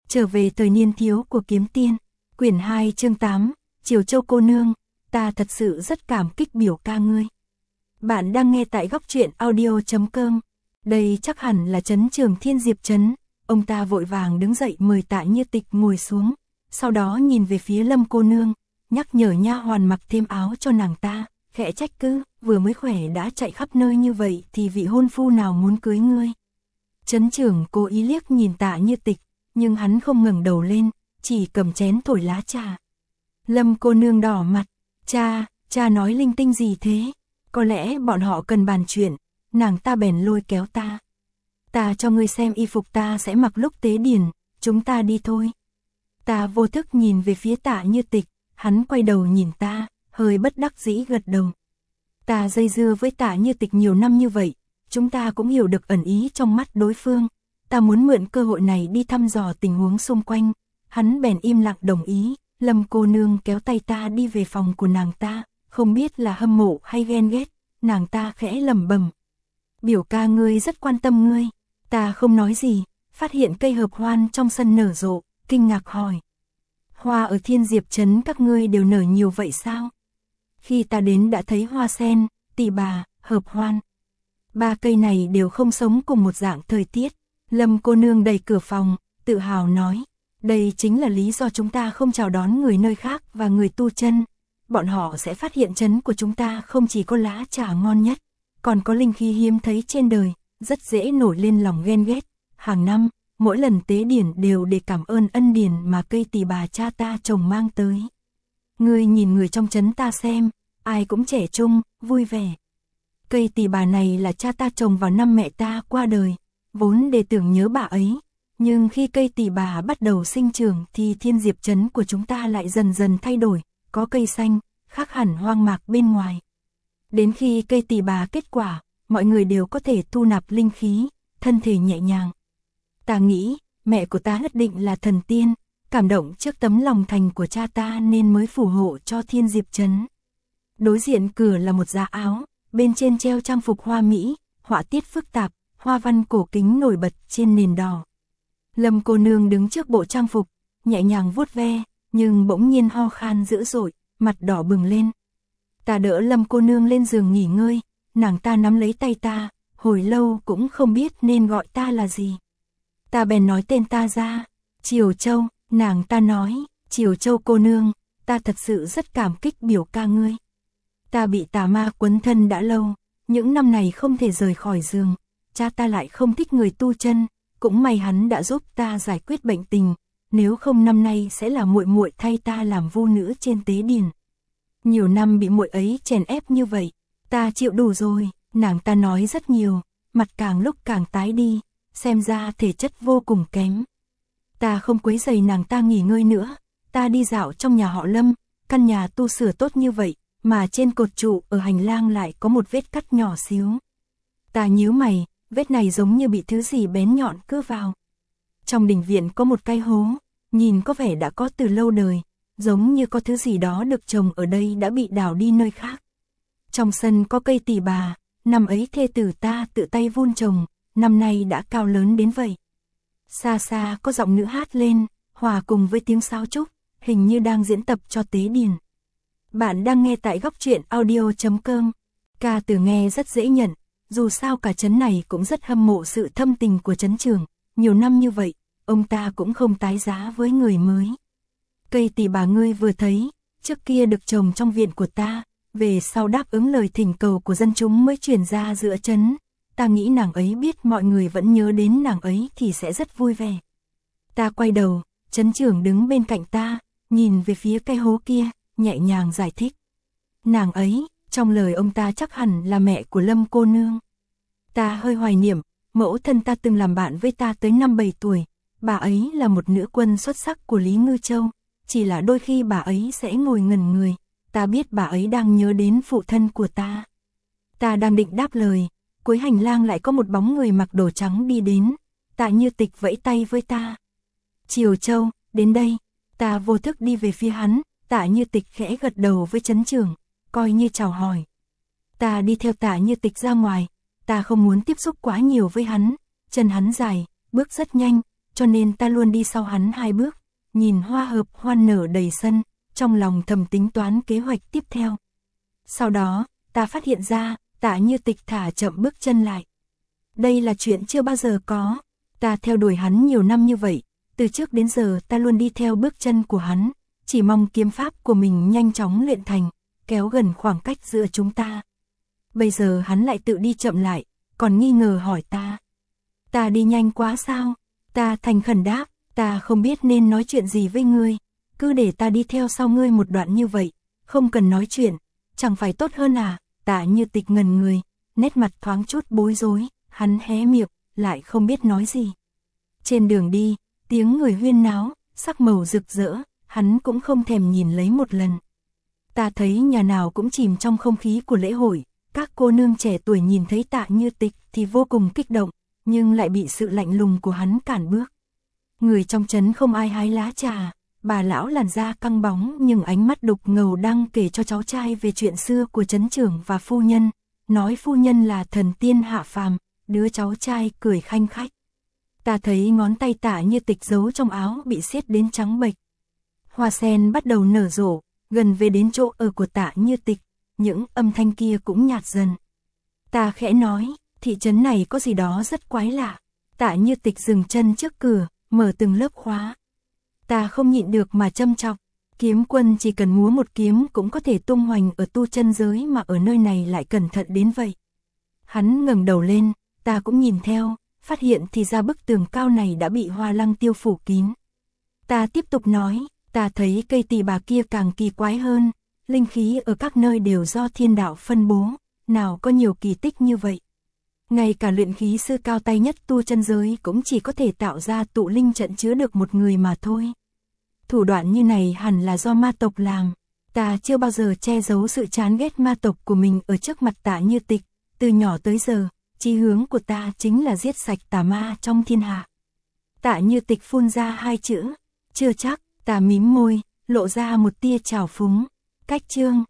Trở về thời niên thiếu của kiếm tiên. Quyển 2 chương 8, Triều Châu cô nương, ta thật sự rất cảm kích biểu ca ngươi. Bạn đang nghe tại góc truyện audio.com. Đây chắc hẳn là trấn Trường Thiên Diệp trấn. Ông ta vội vàng đứng dậy mời Tạ Như Tịch ngồi xuống, sau đó nhìn về phía Lâm cô nương, nhắc nhở nha hoàn mặc thêm áo cho nàng ta, khẽ trách cứ, vừa mới khỏe đã chạy khắp nơi như vậy thì vị hôn phu nào muốn cưới ngươi. Trấn trưởng cố ý liếc nhìn Tạ Như Tịch, nhưng hắn không ngẩng đầu lên, chỉ cầm chén thổi lá trà. Lâm cô nương đỏ mặt, cha nói linh tinh gì thế? Có lẽ bọn họ cần bàn chuyện. Nàng ta bèn lôi kéo ta. Ta cho ngươi xem y phục ta sẽ mặc lúc tế điển, chúng ta đi thôi. Ta vô thức nhìn về phía Tạ Như Tịch, hắn quay đầu nhìn ta, hơi bất đắc dĩ gật đầu. Ta dây dưa với Tạ Như Tịch nhiều năm như vậy, chúng ta cũng hiểu được ẩn ý trong mắt đối phương. Ta muốn mượn cơ hội này đi thăm dò tình huống xung quanh. Hắn bèn im lặng đồng ý. Lâm cô nương kéo tay ta đi về phòng của nàng ta, không biết là hâm mộ hay ghen ghét, nàng ta khẽ lẩm bẩm. Biểu ca ngươi rất quan tâm ngươi. Ta không nói gì, phát hiện cây hợp hoan trong sân nở rộ, kinh ngạc hỏi. Hoa ở Thiên Diệp trấn các ngươi đều nở nhiều vậy sao? Khi ta đến đã thấy hoa sen, tỳ bà, hợp hoan. Ba cây này đều không sống cùng một dạng thời tiết. Lâm cô nương đẩy cửa phòng, tự hào nói. Đây chính là lý do chúng ta không chào đón người nơi khác và người tu chân. Bọn họ sẽ phát hiện trấn của chúng ta không chỉ có lá trà ngon nhất, còn có linh khí hiếm thấy trên đời, rất dễ nổi lên lòng ghen ghét. Hàng năm, mỗi lần tế điển đều để cảm ơn ân điển mà cây tỳ bà cha ta trồng mang tới. Ngươi nhìn người trong trấn ta xem, ai cũng trẻ trung, vui vẻ. Cây tỳ bà này là cha ta trồng vào năm mẹ ta qua đời, vốn để tưởng nhớ bà ấy. Nhưng khi cây tỳ bà bắt đầu sinh trưởng thì Thiên Diệp trấn của chúng ta lại dần dần thay đổi, có cây xanh, khác hẳn hoang mạc bên ngoài. Đến khi cây tỳ bà kết quả, mọi người đều có thể thu nạp linh khí, thân thể nhẹ nhàng. Ta nghĩ, mẹ của ta nhất định là thần tiên, cảm động trước tấm lòng thành của cha ta nên mới phù hộ cho Thiên Diệp trấn. Đối diện cửa là một giá áo, bên trên treo trang phục hoa mỹ, họa tiết phức tạp, hoa văn cổ kính nổi bật trên nền đỏ. Lâm cô nương đứng trước bộ trang phục, nhẹ nhàng vuốt ve, nhưng bỗng nhiên ho khan dữ dội, mặt đỏ bừng lên. Ta đỡ Lâm cô nương lên giường nghỉ ngơi, nàng ta nắm lấy tay ta, hồi lâu cũng không biết nên gọi ta là gì. Ta bèn nói tên ta ra, Triều Châu, nàng ta nói, Triều Châu cô nương, ta thật sự rất cảm kích biểu ca ngươi. Ta bị tà ma quấn thân đã lâu, những năm này không thể rời khỏi giường, cha ta lại không thích người tu chân. Cũng may hắn đã giúp ta giải quyết bệnh tình, nếu không năm nay sẽ là muội muội thay ta làm vu nữ trên tế điển. Nhiều năm bị muội ấy chèn ép như vậy, ta chịu đủ rồi. Nàng ta nói rất nhiều, mặt càng lúc càng tái đi, xem ra thể chất vô cùng kém. Ta không quấy rầy nàng ta nghỉ ngơi nữa, ta đi dạo trong nhà họ Lâm, căn nhà tu sửa tốt như vậy, mà trên cột trụ ở hành lang lại có một vết cắt nhỏ xíu. Ta nhíu mày. Vết này giống như bị thứ gì bén nhọn cưa vào. Trong đình viện có một cái hố, nhìn có vẻ đã có từ lâu đời, giống như có thứ gì đó được trồng ở đây đã bị đào đi nơi khác. Trong sân có cây tỳ bà, năm ấy thê tử ta tự tay vun trồng, năm nay đã cao lớn đến vậy. Xa xa có giọng nữ hát lên, hòa cùng với tiếng sáo trúc, hình như đang diễn tập cho tế điển. Bạn đang nghe tại góc truyện audio.com. Ca từ nghe rất dễ nhận. Dù sao cả trấn này cũng rất hâm mộ sự thâm tình của trấn trưởng, nhiều năm như vậy, ông ta cũng không tái giá với người mới. Cây tỳ bà ngươi vừa thấy, trước kia được trồng trong viện của ta, về sau đáp ứng lời thỉnh cầu của dân chúng mới chuyển ra giữa trấn. Ta nghĩ nàng ấy biết mọi người vẫn nhớ đến nàng ấy thì sẽ rất vui vẻ. Ta quay đầu, trấn trưởng đứng bên cạnh ta, nhìn về phía cây hố kia, nhẹ nhàng giải thích. Nàng ấy, trong lời ông ta chắc hẳn là mẹ của Lâm cô nương. Ta hơi hoài niệm, mẫu thân ta từng làm bạn với ta tới 5-7 tuổi, bà ấy là một nữ quân xuất sắc của Lý Ngư Châu, chỉ là đôi khi bà ấy sẽ ngồi ngẩn người, ta biết bà ấy đang nhớ đến phụ thân của ta. Ta đang định đáp lời, cuối hành lang lại có một bóng người mặc đồ trắng đi đến, Tạ Như Tịch vẫy tay với ta. Triều Châu, đến đây, ta vô thức đi về phía hắn, Tạ Như Tịch khẽ gật đầu với trấn trưởng, coi như chào hỏi. Ta đi theo Tạ Như Tịch ra ngoài, ta không muốn tiếp xúc quá nhiều với hắn, chân hắn dài, bước rất nhanh, cho nên ta luôn đi sau hắn 2 bước, nhìn hoa hợp hoan nở đầy sân, trong lòng thầm tính toán kế hoạch tiếp theo. Sau đó, ta phát hiện ra, Tạ Như Tịch thả chậm bước chân lại. Đây là chuyện chưa bao giờ có, ta theo đuổi hắn nhiều năm như vậy, từ trước đến giờ ta luôn đi theo bước chân của hắn, chỉ mong kiếm pháp của mình nhanh chóng luyện thành, kéo gần khoảng cách giữa chúng ta. Bây giờ hắn lại tự đi chậm lại, còn nghi ngờ hỏi ta. Ta đi nhanh quá sao? Ta thành khẩn đáp, ta không biết nên nói chuyện gì với ngươi, cứ để ta đi theo sau ngươi một đoạn như vậy, không cần nói chuyện, chẳng phải tốt hơn à? Tạ Như Tịch ngần người, nét mặt thoáng chút bối rối, hắn hé miệng, lại không biết nói gì. Trên đường đi, tiếng người huyên náo, sắc màu rực rỡ, hắn cũng không thèm nhìn lấy một lần. Ta thấy nhà nào cũng chìm trong không khí của lễ hội, các cô nương trẻ tuổi nhìn thấy Tạ Như Tịch thì vô cùng kích động, nhưng lại bị sự lạnh lùng của hắn cản bước. Người trong trấn không ai hái lá trà, bà lão làn da căng bóng nhưng ánh mắt đục ngầu đang kể cho cháu trai về chuyện xưa của trấn trưởng và phu nhân, nói phu nhân là thần tiên hạ phàm, đứa cháu trai cười khanh khách. Ta thấy ngón tay Tạ Như Tịch giấu trong áo bị siết đến trắng bệch. Hoa sen bắt đầu nở rộ, gần về đến chỗ ở của Tạ Như Tịch, những âm thanh kia cũng nhạt dần. Ta khẽ nói, thị trấn này có gì đó rất quái lạ. Tạ Như Tịch dừng chân trước cửa, mở từng lớp khóa. Ta không nhịn được mà châm chọc, kiếm quân chỉ cần múa một kiếm cũng có thể tung hoành ở tu chân giới mà ở nơi này lại cẩn thận đến vậy. Hắn ngẩng đầu lên, ta cũng nhìn theo, phát hiện thì ra bức tường cao này đã bị hoa lăng tiêu phủ kín. Ta tiếp tục nói, ta thấy cây tỳ bà kia càng kỳ quái hơn, linh khí ở các nơi đều do thiên đạo phân bố, nào có nhiều kỳ tích như vậy. Ngay cả luyện khí sư cao tay nhất tu chân giới cũng chỉ có thể tạo ra tụ linh trận chứa được một người mà thôi. Thủ đoạn như này hẳn là do ma tộc làm. Ta chưa bao giờ che giấu sự chán ghét ma tộc của mình ở trước mặt Tạ Như Tịch, từ nhỏ tới giờ, chí hướng của ta chính là giết sạch tà ma trong thiên hạ. Tạ Như Tịch phun ra 2 chữ, chưa chắc. Ta mím môi, lộ ra một tia trào phúng. Cách chương